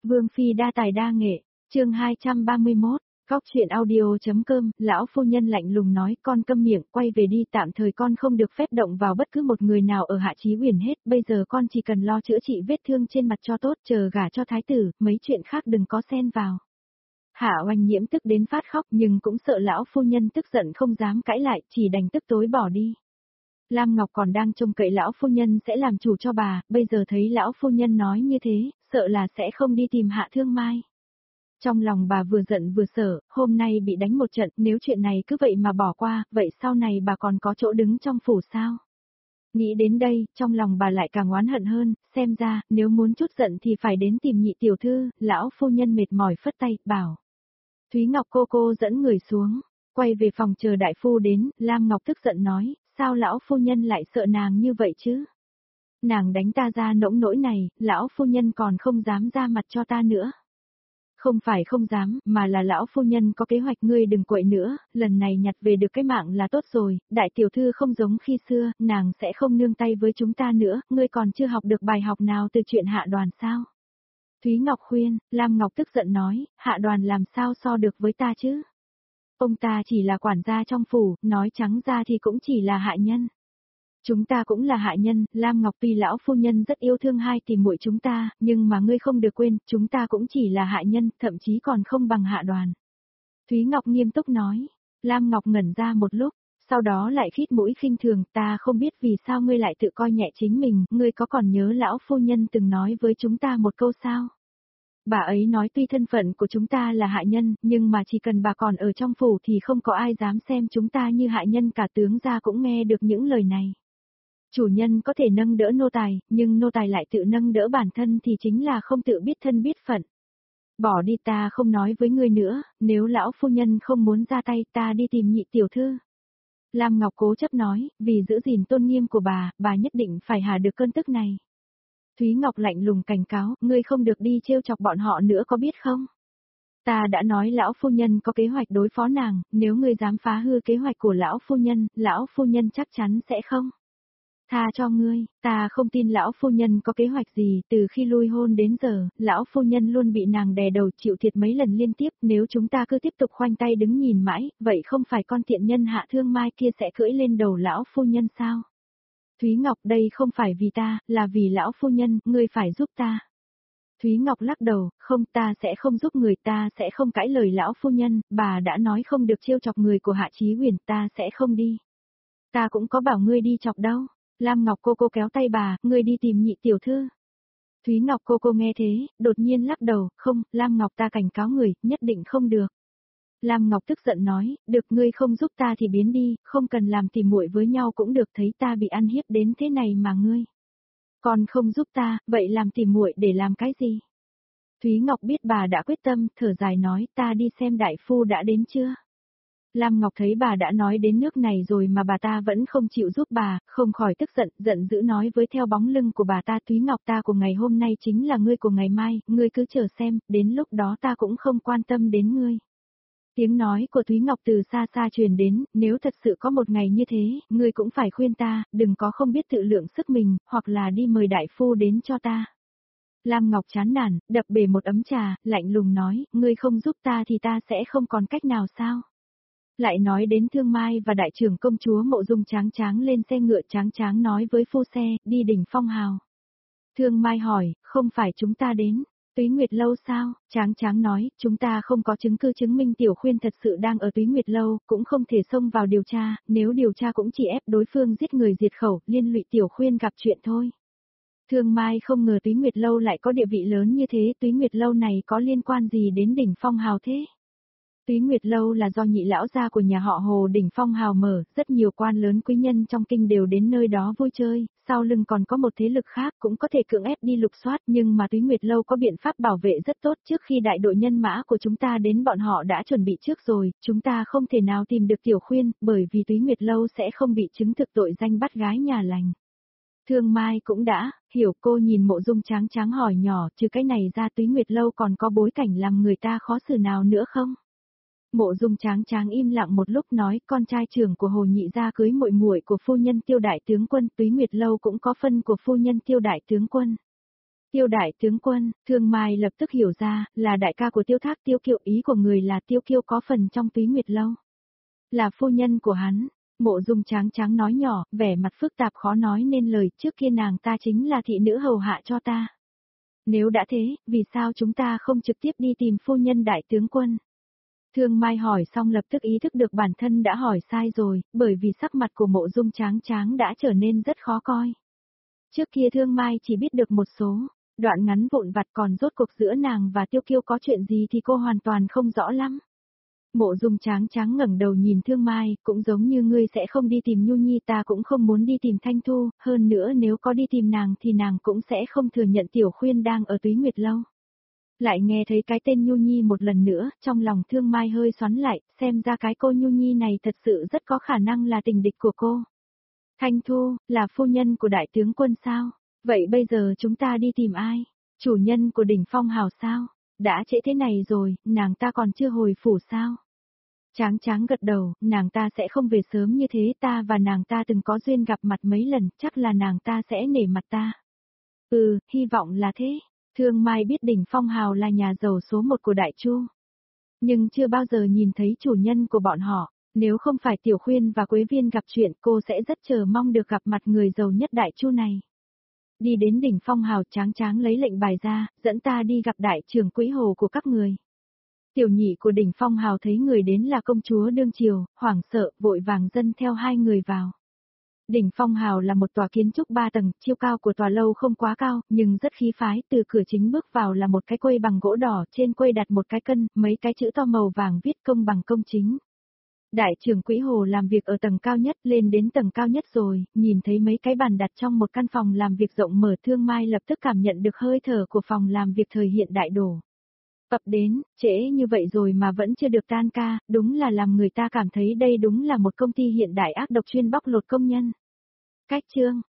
Vương phi đa tài đa nghệ, chương 231, góc chuyện audio.com, lão phu nhân lạnh lùng nói con câm miệng, quay về đi, tạm thời con không được phép động vào bất cứ một người nào ở Hạ Chí Huyền hết, bây giờ con chỉ cần lo chữa trị vết thương trên mặt cho tốt, chờ gả cho thái tử, mấy chuyện khác đừng có xen vào. Hạ Oanh Nhiễm tức đến phát khóc nhưng cũng sợ lão phu nhân tức giận không dám cãi lại, chỉ đành tức tối bỏ đi. Lam Ngọc còn đang trông cậy lão phu nhân sẽ làm chủ cho bà, bây giờ thấy lão phu nhân nói như thế, sợ là sẽ không đi tìm Hạ Thương Mai. Trong lòng bà vừa giận vừa sợ, hôm nay bị đánh một trận, nếu chuyện này cứ vậy mà bỏ qua, vậy sau này bà còn có chỗ đứng trong phủ sao? Nghĩ đến đây, trong lòng bà lại càng oán hận hơn, xem ra, nếu muốn chút giận thì phải đến tìm nhị tiểu thư, lão phu nhân mệt mỏi phất tay, bảo. Thúy Ngọc cô dẫn người xuống, quay về phòng chờ đại phu đến, Lam Ngọc tức giận nói, sao lão phu nhân lại sợ nàng như vậy chứ? Nàng đánh ta ra nỗng nỗi này, lão phu nhân còn không dám ra mặt cho ta nữa. Không phải không dám, mà là lão phu nhân có kế hoạch, ngươi đừng quậy nữa, lần này nhặt về được cái mạng là tốt rồi, đại tiểu thư không giống khi xưa, nàng sẽ không nương tay với chúng ta nữa, ngươi còn chưa học được bài học nào từ chuyện Hạ Đoàn sao? Thúy Ngọc khuyên, Lam Ngọc tức giận nói, Hạ Đoàn làm sao so được với ta chứ? Ông ta chỉ là quản gia trong phủ, nói trắng ra thì cũng chỉ là hạ nhân. Chúng ta cũng là hạ nhân, Lam Ngọc tuy lão phu nhân rất yêu thương hai tỷ muội chúng ta, nhưng mà ngươi không được quên, chúng ta cũng chỉ là hạ nhân, thậm chí còn không bằng Hạ Đoàn. Thúy Ngọc nghiêm túc nói, Lam Ngọc ngẩn ra một lúc, sau đó lại khít mũi khinh thường, ta không biết vì sao ngươi lại tự coi nhẹ chính mình, ngươi có còn nhớ lão phu nhân từng nói với chúng ta một câu sao? Bà ấy nói tuy thân phận của chúng ta là hạ nhân, nhưng mà chỉ cần bà còn ở trong phủ thì không có ai dám xem chúng ta như hạ nhân, cả tướng gia cũng nghe được những lời này. Chủ nhân có thể nâng đỡ nô tài, nhưng nô tài lại tự nâng đỡ bản thân thì chính là không tự biết thân biết phận. Bỏ đi, ta không nói với ngươi nữa, nếu lão phu nhân không muốn ra tay ta đi tìm nhị tiểu thư. Lam Ngọc cố chấp nói, vì giữ gìn tôn nghiêm của bà nhất định phải hạ được cơn tức này. Thúy Ngọc lạnh lùng cảnh cáo, ngươi không được đi trêu chọc bọn họ nữa có biết không? Ta đã nói lão phu nhân có kế hoạch đối phó nàng, nếu ngươi dám phá hư kế hoạch của lão phu nhân chắc chắn sẽ không. Tha cho ngươi, ta không tin lão phu nhân có kế hoạch gì, từ khi lui hôn đến giờ, lão phu nhân luôn bị nàng đè đầu chịu thiệt mấy lần liên tiếp, nếu chúng ta cứ tiếp tục khoanh tay đứng nhìn mãi, vậy không phải con tiện nhân Hạ Thương Mai kia sẽ cưỡi lên đầu lão phu nhân sao? Thúy Ngọc, đây không phải vì ta, là vì lão phu nhân, ngươi phải giúp ta. Thúy Ngọc lắc đầu, không, ta sẽ không giúp người, ta sẽ không cãi lời lão phu nhân, bà đã nói không được trêu chọc người của Hạ Chí Huyền, ta sẽ không đi. Ta cũng có bảo ngươi đi chọc đâu. Lam Ngọc cô kéo tay bà, ngươi đi tìm nhị tiểu thư. Thúy Ngọc cô nghe thế, đột nhiên lắc đầu, không, Lam Ngọc ta cảnh cáo người, nhất định không được. Lam Ngọc tức giận nói, được, ngươi không giúp ta thì biến đi, không cần làm tỉ muội với nhau cũng được, thấy ta bị ăn hiếp đến thế này mà ngươi. Còn không giúp ta, vậy làm tỉ muội để làm cái gì? Thúy Ngọc biết bà đã quyết tâm, thở dài nói, ta đi xem đại phu đã đến chưa? Lam Ngọc thấy bà đã nói đến nước này rồi mà bà ta vẫn không chịu giúp bà, không khỏi tức giận, giận dữ nói với theo bóng lưng của bà ta, Thúy Ngọc, ta của ngày hôm nay chính là ngươi của ngày mai, ngươi cứ chờ xem, đến lúc đó ta cũng không quan tâm đến ngươi. Tiếng nói của Thúy Ngọc từ xa xa truyền đến, nếu thật sự có một ngày như thế, ngươi cũng phải khuyên ta, đừng có không biết tự lượng sức mình, hoặc là đi mời đại phu đến cho ta. Lam Ngọc chán nản, đập bể một ấm trà, lạnh lùng nói, ngươi không giúp ta thì ta sẽ không còn cách nào sao? Lại nói đến Thương Mai và đại trưởng công chúa Mộ Dung Tráng Tráng lên xe ngựa, Tráng Tráng nói với phu xe, đi đỉnh Phong Hào. Thương Mai hỏi, không phải chúng ta đến Túy Nguyệt Lâu sao? Tráng Tráng nói, chúng ta không có chứng cứ chứng minh Tiểu Khuyên thật sự đang ở Túy Nguyệt Lâu, cũng không thể xông vào điều tra, nếu điều tra cũng chỉ ép đối phương giết người diệt khẩu, liên lụy Tiểu Khuyên gặp chuyện thôi. Thương Mai không ngờ Túy Nguyệt Lâu lại có địa vị lớn như thế, Túy Nguyệt Lâu này có liên quan gì đến đỉnh Phong Hào thế? Túy Nguyệt Lâu là do nhị lão gia của nhà họ Hồ đỉnh Phong Hào mở, rất nhiều quan lớn quý nhân trong kinh đều đến nơi đó vui chơi, sau lưng còn có một thế lực khác cũng có thể cưỡng ép đi lục soát, nhưng mà Túy Nguyệt Lâu có biện pháp bảo vệ rất tốt, trước khi đại đội nhân mã của chúng ta đến bọn họ đã chuẩn bị trước rồi, chúng ta không thể nào tìm được Tiểu Khuyên, bởi vì Túy Nguyệt Lâu sẽ không bị chứng thực tội danh bắt gái nhà lành. Thương Mai cũng đã hiểu, cô nhìn Mộ Dung Tráng Tráng hỏi nhỏ, trừ cái này ra Túy Nguyệt Lâu còn có bối cảnh làm người ta khó xử nào nữa không? Mộ Dung Tráng Tráng im lặng một lúc nói, con trai trưởng của Hồ nhị gia cưới muội muội của phu nhân Tiêu đại tướng quân, Túy Nguyệt Lâu cũng có phân của phu nhân Tiêu đại tướng quân. Tiêu đại tướng quân, Thương Mai lập tức hiểu ra, là đại ca của Tiêu Thác Tiêu Kiệu, ý của người là Tiêu Kiêu có phần trong Túy Nguyệt Lâu. Là phu nhân của hắn. Mộ Dung Tráng Tráng nói nhỏ, vẻ mặt phức tạp khó nói nên lời, trước kia nàng ta chính là thị nữ hầu hạ cho ta. Nếu đã thế, vì sao chúng ta không trực tiếp đi tìm phu nhân đại tướng quân? Thương Mai hỏi xong lập tức ý thức được bản thân đã hỏi sai rồi, bởi vì sắc mặt của Mộ Dung Tráng Tráng đã trở nên rất khó coi. Trước kia Thương Mai chỉ biết được một số đoạn ngắn vụn vặt, còn rốt cuộc giữa nàng và Tiêu Kiêu có chuyện gì thì cô hoàn toàn không rõ lắm. Mộ Dung Tráng Tráng ngẩng đầu nhìn Thương Mai, cũng giống như ngươi sẽ không đi tìm Nhu Nhi, ta cũng không muốn đi tìm Thanh Thu, hơn nữa nếu có đi tìm nàng thì nàng cũng sẽ không thừa nhận Tiểu Khuyên đang ở Túy Nguyệt Lâu. Lại nghe thấy cái tên Nhu Nhi một lần nữa, trong lòng Thương Mai hơi xoắn lại, xem ra cái cô Nhu Nhi này thật sự rất có khả năng là tình địch của cô. Thanh Thu, là phu nhân của đại tướng quân sao? Vậy bây giờ chúng ta đi tìm ai? Chủ nhân của đỉnh Phong Hào sao? Đã trễ thế này rồi, nàng ta còn chưa hồi phủ sao? Tráng Tráng gật đầu, nàng ta sẽ không về sớm như thế, ta và nàng ta từng có duyên gặp mặt mấy lần, chắc là nàng ta sẽ nể mặt ta. Hy vọng là thế. Thương Mai biết đỉnh Phong Hào là nhà giàu số một của Đại Chu. Nhưng chưa bao giờ nhìn thấy chủ nhân của bọn họ, nếu không phải Tiểu Khuyên và Quế Viên gặp chuyện cô sẽ rất chờ mong được gặp mặt người giàu nhất Đại Chu này. Đi đến đỉnh Phong Hào, Tráng Tráng lấy lệnh bài ra, dẫn ta đi gặp đại trưởng quỹ hồ của các người. Tiểu nhị của đỉnh Phong Hào thấy người đến là công chúa đương triều, hoảng sợ, vội vàng dẫn theo hai người vào. Đỉnh Phong Hào là một tòa kiến trúc 3 tầng, chiều cao của tòa lâu không quá cao, nhưng rất khí phái, từ cửa chính bước vào là một cái quầy bằng gỗ đỏ, trên quầy đặt một cái cân, mấy cái chữ to màu vàng viết công bằng công chính. Đại trưởng quỹ hồ làm việc ở tầng cao nhất, lên đến tầng cao nhất rồi, nhìn thấy mấy cái bàn đặt trong một căn phòng làm việc rộng mở, Thương Mai lập tức cảm nhận được hơi thở của phòng làm việc thời hiện đại đổ. Ập đến, trễ như vậy rồi mà vẫn chưa được tan ca, đúng là làm người ta cảm thấy đây đúng là một công ty hiện đại ác độc chuyên bóc lột công nhân. Cách chương,